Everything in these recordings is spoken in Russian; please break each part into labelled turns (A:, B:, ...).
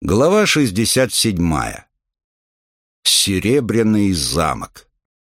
A: Глава 67. Серебряный замок.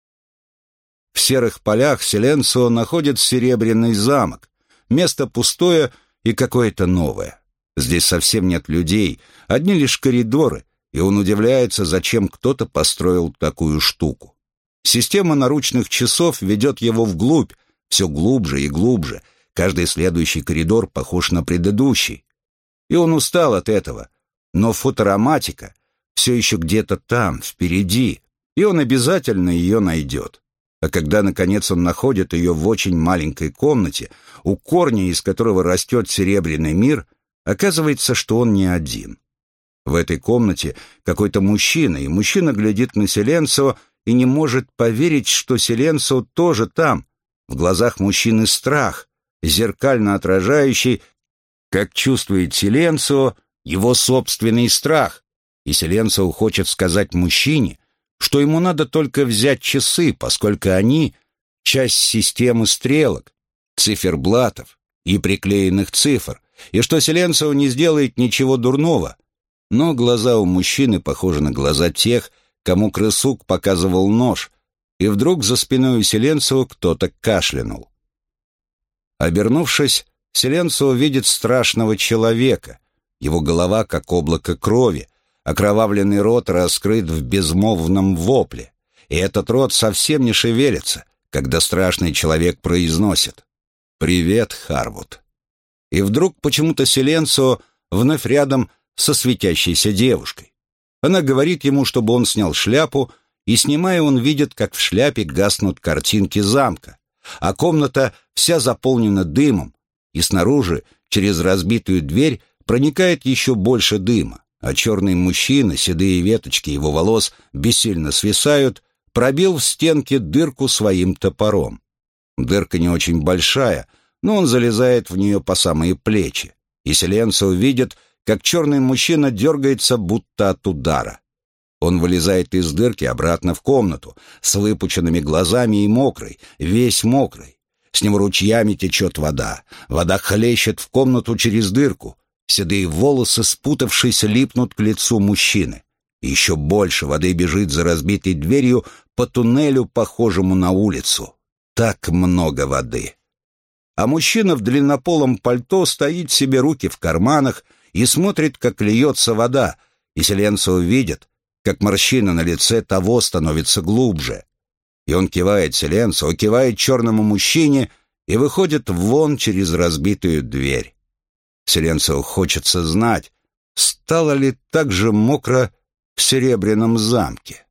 A: В серых полях Силенцио находит серебряный замок. Место пустое и какое-то новое. Здесь совсем нет людей, одни лишь коридоры, и он удивляется, зачем кто-то построил такую штуку. Система наручных часов ведет его вглубь, все глубже и глубже. Каждый следующий коридор похож на предыдущий. И он устал от этого. Но футуроматика все еще где-то там, впереди, и он обязательно ее найдет. А когда, наконец, он находит ее в очень маленькой комнате, у корня, из которого растет серебряный мир, оказывается, что он не один. В этой комнате какой-то мужчина, и мужчина глядит на Силенцио и не может поверить, что Силенцио тоже там. В глазах мужчины страх, зеркально отражающий, как чувствует Силенцио, его собственный страх, и Силенцио хочет сказать мужчине, что ему надо только взять часы, поскольку они — часть системы стрелок, циферблатов и приклеенных цифр, и что Силенцио не сделает ничего дурного. Но глаза у мужчины похожи на глаза тех, кому крысук показывал нож, и вдруг за спиной у Силенцио кто-то кашлянул. Обернувшись, Силенцио видит страшного человека. Его голова, как облако крови, окровавленный рот раскрыт в безмолвном вопле, и этот рот совсем не шевелится, когда страшный человек произносит «Привет, Харвуд». И вдруг почему-то Силенцио вновь рядом со светящейся девушкой. Она говорит ему, чтобы он снял шляпу, и, снимая, он видит, как в шляпе гаснут картинки замка, а комната вся заполнена дымом, и снаружи, через разбитую дверь, проникает еще больше дыма, а черный мужчина, седые веточки его волос бессильно свисают, пробил в стенке дырку своим топором. Дырка не очень большая, но он залезает в нее по самые плечи, и Силенцио видит, как черный мужчина дергается, будто от удара. Он вылезает из дырки обратно в комнату, с выпученными глазами и мокрый, весь мокрый. С него ручьями течет вода, вода хлещет в комнату через дырку, седые волосы, спутавшись, липнут к лицу мужчины. И еще больше воды бежит за разбитой дверью по туннелю, похожему на улицу. Так много воды. А мужчина в длиннополом пальто стоит себе, руки в карманах, и смотрит, как льется вода, и Силенцио видит, как морщина на лице того становится глубже. И он кивает Силенцио, кивает черному мужчине и выходит вон через разбитую дверь. Силенцио хочется знать, стало ли так же мокро в Серебряном замке.